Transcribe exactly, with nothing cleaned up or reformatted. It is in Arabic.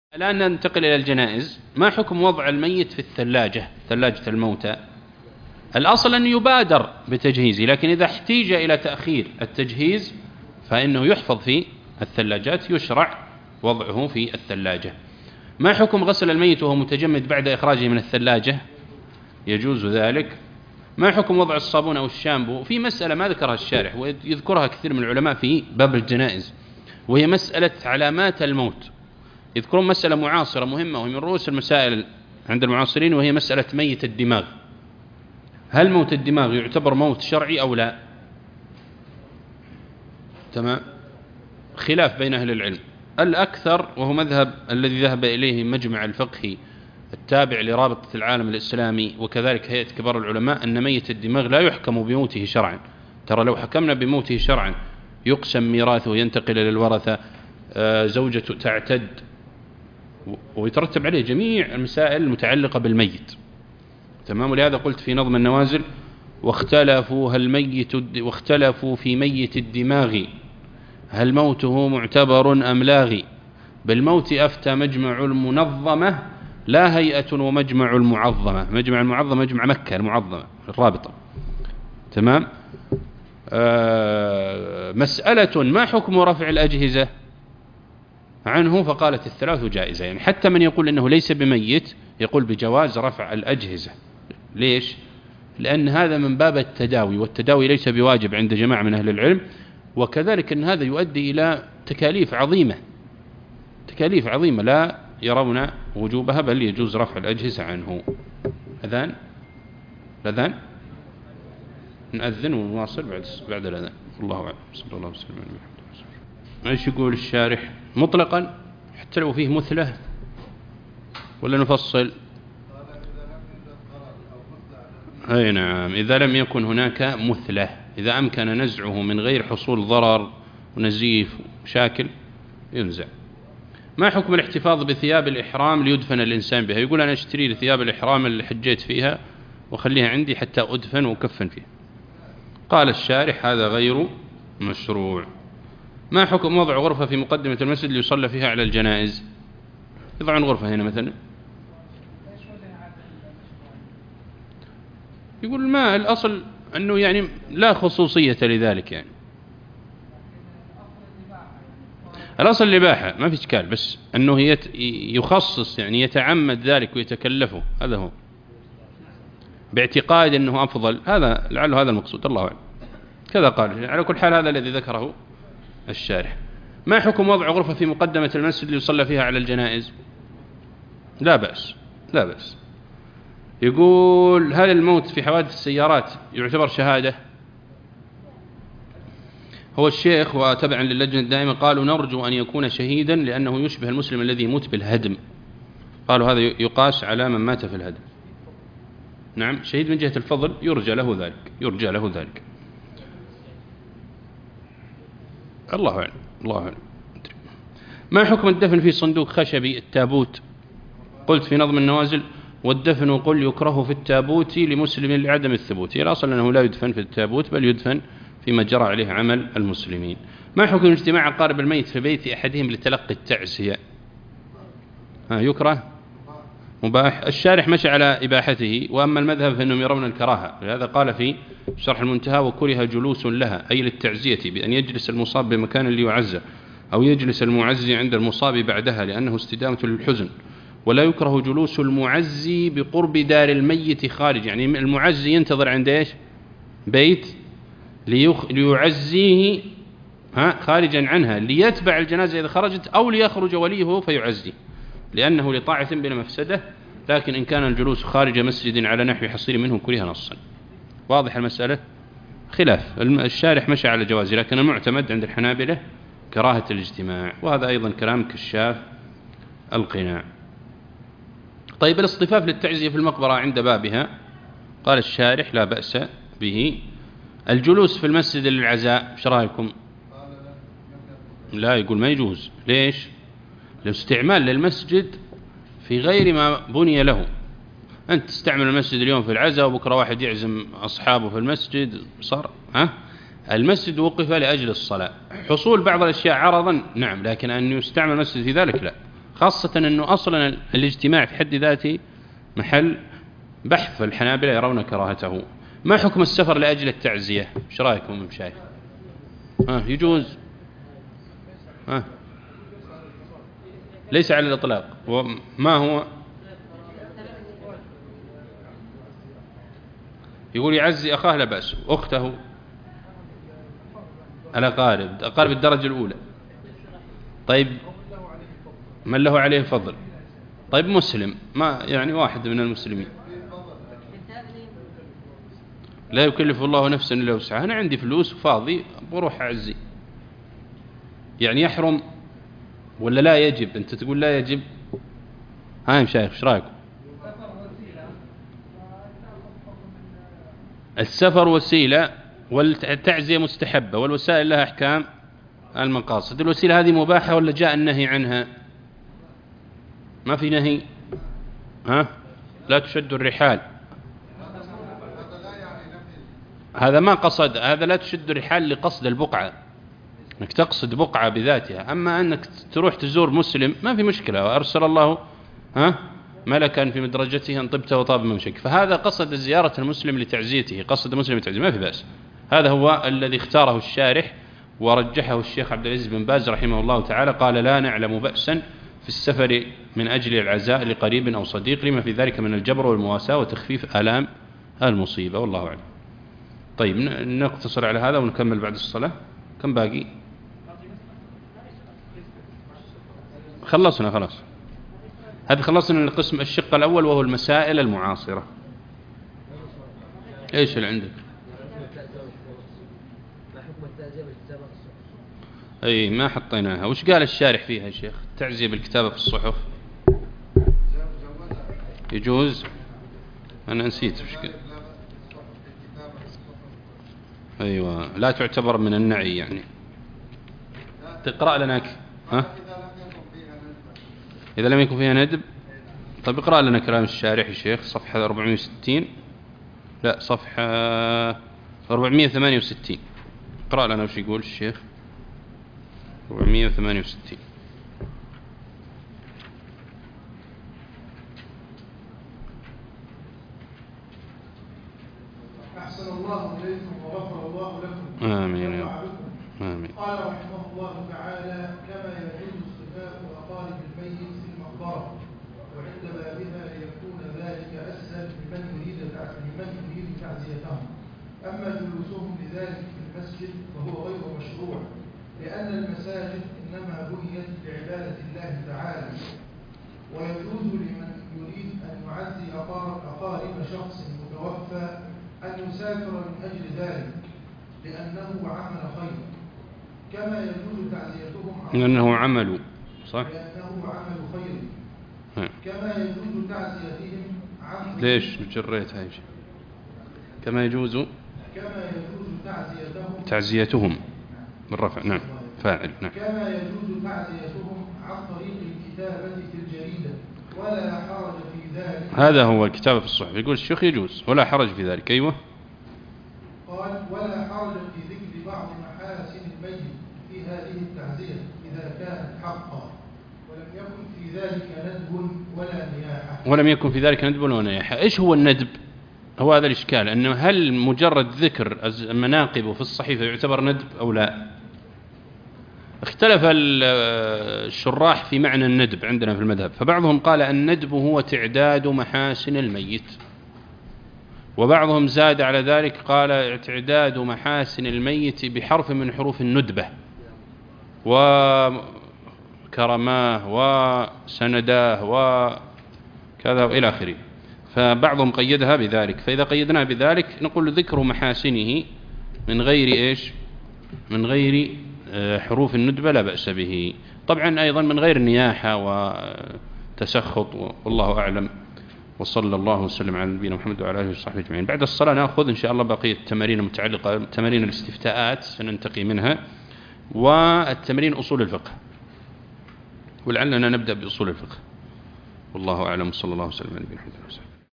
الآن ننتقل إلى الجنائز. ما حكم وضع الميت في الثلاجة، ثلاجة الموتى؟ الأصل أن يبادر بتجهيزه، لكن إذا احتيج إلى تأخير التجهيز فإنه يحفظ في الثلاجات، يشرع وضعه في الثلاجة. ما حكم غسل الميت وهو متجمد بعد إخراجه من الثلاجة؟ يجوز ذلك. ما حكم وضع الصابون أو الشامبو؟ في مسألة ما ذكرها الشارح ويذكرها كثير من العلماء في باب الجنائز، وهي مسألة علامات الموت. يذكرون مسألة معاصرة مهمة وهي من رؤوس المسائل عند المعاصرين، وهي مسألة ميت الدماغ. هل موت الدماغ يعتبر موت شرعي أو لا؟ تمام، خلاف بين أهل العلم. الأكثر وهو مذهب الذي ذهب إليه مجمع الفقهي التابع لرابطة العالم الإسلامي وكذلك هيئة كبار العلماء، أن ميت الدماغ لا يحكم بموته شرعا. ترى لو حكمنا بموته شرعا يقسم ميراثه، ينتقل إلى الورثة، زوجته تعتد، ويترتب عليه جميع المسائل المتعلقة بالميت. تمام. ولهذا قلت في نظم النوازل: واختلفوا هل ميت واختلفوا في ميت الدماغ هل موته معتبر أم لاغي، بالموت أفتى مجمع المنظمة لا هيئة ومجمع المعظمة. مجمع المعظمة مجمع مكة المعظمة الرابطة. تمام. آه مسألة: ما حكم رفع الأجهزة عنه؟ فقالت الثلاث جائزة. يعني حتى من يقول إنه ليس بميت يقول بجواز رفع الأجهزة. ليش؟ لأن هذا من باب التداوي، والتداوي ليس بواجب عند جماعة من أهل العلم، وكذلك أن هذا يؤدي إلى تكاليف عظيمة تكاليف عظيمة لا يرون وجوبها، بل يجوز رفع الأجهزة عنه. أذان الأذان نأذن ونواصل بعد بعد الأذان. الله أعلم. صلى الله عليه وسلم. ايش يقول الشارح؟ مطلقا حتى لو فيه مثلة ولا نفصل؟ اي نعم، إذا لم يكن هناك مثلة، إذا أمكن نزعه من غير حصول ضرر ونزيف ومشاكل ينزع. ما حكم الاحتفاظ بثياب الإحرام ليدفن الإنسان بها؟ يقول أنا اشتري ثياب الإحرام اللي حجيت فيها وخليها عندي حتى أدفن وكفن فيها. قال الشارح: هذا غير مشروع. ما حكم وضع غرفة في مقدمة المسجد ليصلى فيها على الجنائز؟ يضعون غرفة هنا مثلا. يقول ما الأصل أنه يعني لا خصوصية لذلك، يعني الأصل الإباحة ما في إشكال، بس أنه يخصص يعني يتعمد ذلك ويتكلفه، هذا هو باعتقاد أنه أفضل. هذا لعله هذا المقصود، الله أعلم. كذا قال. على كل حال هذا الذي ذكره الشارح. ما حكم وضع غرفة في مقدمة المسجد ليصلى فيها على الجنائز؟ لا بأس، لا بأس. يقول: هل الموت في حوادث السيارات يعتبر شهادة؟ هو الشيخ وتبعا للجنة الدائمة قالوا: نرجو أن يكون شهيدا لأنه يشبه المسلم الذي يموت بالهدم. قالوا هذا يقاس على من مات في الهدم. نعم، شهيد من جهة الفضل يرجى له ذلك، يرجى له ذلك. الله أعلم، الله أعلم. ما حكم الدفن في صندوق خشبي التابوت؟ قلت في نظم النوازل: والدفن قل يكره في التابوت لمسلم لعدم الثبوت. هي الأصل أنه لا يدفن في التابوت بل يدفن فيما جرى عليه عمل المسلمين. ما حكم اجتماع أقارب الميت في بيت أحدهم لتلقي التعزية؟ ها يكره؟ مباح. الشارح مشى على إباحته، وأما المذهب فإنهم يرون الكراهة، لهذا قال في شرح المنتهى: وكره جلوس لها أي للتعزية، بأن يجلس المصاب بمكان ليعزى، أو يجلس المعزي عند المصاب بعدها لأنه استدامة للحزن. ولا يكره جلوس المعزي بقرب دار الميت خارج، يعني المعزي ينتظر عند إيش؟ بيت ليخ... ليعزيه ها خارجا عنها ليتبع الجنازة إذا خرجت، أو ليخرج وليه فيعزي لأنه لطاعة بلا مفسدة. لكن إن كان الجلوس خارج مسجد على نحو حصير منه كره نصا. واضح المسألة؟ خلاف. الشارح مشى على جوازه، لكن المعتمد عند الحنابلة كراهة الاجتماع، وهذا أيضا كلام كشاف القناع. طيب، الاصطفاف للتعزية في المقبرة عند بابها، قال الشارح: لا بأس به. الجلوس في المسجد للعزاء ايش رايكم؟ لا، يقول ما يجوز. ليش؟ الاستعمال للمسجد في غير ما بني له. أنت تستعمل المسجد اليوم في العزاء وبكرة واحد يعزم أصحابه في المسجد، صار ها المسجد وقف لأجل الصلاة. حصول بعض الأشياء عرضا نعم، لكن أن يستعمل المسجد في ذلك لا. خاصة أنه أصلا الاجتماع في حد ذاته محل بحث، فالحنابلة يرون كراهته. ما حكم السفر لأجل التعزية؟ ايش رايكم مشايخ؟ ها يجوز؟ ها ليس على الإطلاق. وما هو؟ يقول يعزي أخاه لا بأس، أخته، الأقارب، أقارب الدرجة الأولى. طيب من له عليه فضل؟ طيب مسلم، ما يعني واحد من المسلمين لا يكلف الله نفسا إلا وسعها، أنا عندي فلوس وفاضي بروح أعزي، يعني يحرم ولا لا يجب؟ أنت تقول لا يجب. ها يا مشايخ ايش رايكم؟ السفر وسيلة والتعزية مستحبة، والوسائل لها أحكام المقاصد. الوسيلة هذه مباحة ولا جاء النهي عنها؟ ما في نهي. ها لا تشد الرحال، هذا ما قصد، هذا لا تشد الرحال لقصد البقعة، انك تقصد بقعة بذاتها. اما انك تروح تزور مسلم ما في مشكلة، وارسل الله ها ملكا في مدرجته ان طبت وطاب ممشك، فهذا قصد زيارة المسلم لتعزيته، قصد المسلم لتعزيته، ما في بأس. هذا هو الذي اختاره الشارح ورجحه الشيخ عبد العزيز بن باز رحمه الله تعالى، قال لا نعلم بأسا في السفر من أجل العزاء لقريب أو صديق لما في ذلك من الجبر والمواساة وتخفيف آلام المصيبة، والله أعلم. طيب نقتصر على هذا ونكمل بعد الصلاة. كم باقي؟ خلصنا خلاص، هذا خلصنا من القسم الشق الأول وهو المسائل المعاصرة. إيش اللي عندك؟ أي ما حطيناها. وش قال الشارح فيها يا شيخ؟ التعزية بالكتابة في الصحف يجوز؟ أنا نسيت وش قال. أيوة لا تعتبر من النعي يعني. تقرأ لنا ها؟ إذا لم يكن فيها ندب. طيب اقرأ لنا كلام الشارح يا شيخ، صفحة أربعمائة وستين، لا صفحة أربعمائة وثمانية وستين. اقرأ لنا وش يقول الشيخ. أربعمائة وثمانية وستين. أحسن الله إليكم وغفر الله لكم. آمين يا رب. آمين. قال رحمه الله تعالى: كما يجوز اصطفاء أقارب الميت في المقبرة وعند بابها ليكون ذلك أسهل لمن يريد لمن يريد تعزيتهم. أما جلوسهم لذلك في المسجد فهو غير مشروع، لأن المساجد إنما بنيت لعبادة الله تعالى. ويجوز لمن يريد أن يعزي أقارب شخص متوفى أن يسافر من أجل ذلك لأنه عمل خير، كما يجوز تعزيتهم لأنه عمل صح؟ لأنه عمل خير، كما يجوز تعزيتهم عن ليش جريت هاي؟ كما يجوز كما يجوز تعزيتهم تعزيتهم بالرفع، نعم فاعل، نعم. كما يجوز تعزيتهم عن طريق الكتابة في الجريدة ولا حرج في ذلك. هذا هو الكتابة في الصحف، يقول الشيخ يجوز ولا حرج في ذلك. أيوة. قال: ولا حرج في ذكر بعض محاسن الميت في هذه التعزية إذا كانت حقا، ولم يكن في ذلك ندب ولا نياحة. ولم يكن في ذلك ندب ولا نياحة. إيش هو الندب؟ هو هذا الإشكال، أنه هل مجرد ذكر المناقب في الصحيفة يعتبر ندب أو لا؟ اختلف الشراح في معنى الندب عندنا في المذهب، فبعضهم قال الندب هو تعداد محاسن الميت، وبعضهم زاد على ذلك قال اعتداد محاسن الميت بحرف من حروف الندبة وكرماه وسنداه وكذا إلى آخره، فبعضهم قيدها بذلك. فإذا قيدناها بذلك نقول ذكر محاسنه من غير إيش؟ من غير حروف الندبة لا بأس به. طبعا أيضا من غير نياحة وتسخط، والله أعلم. وصلى الله وسلم على نبينا محمد وعلى آله وصحبه أجمعين. بعد الصلاة نأخذ إن شاء الله بقية التمارين المتعلقة تمارين الاستفتاءات سننتقي منها، والتمارين أصول الفقه، ولعلنا نبدأ بأصول الفقه. والله أعلم. صلى الله وسلم على نبينا محمد.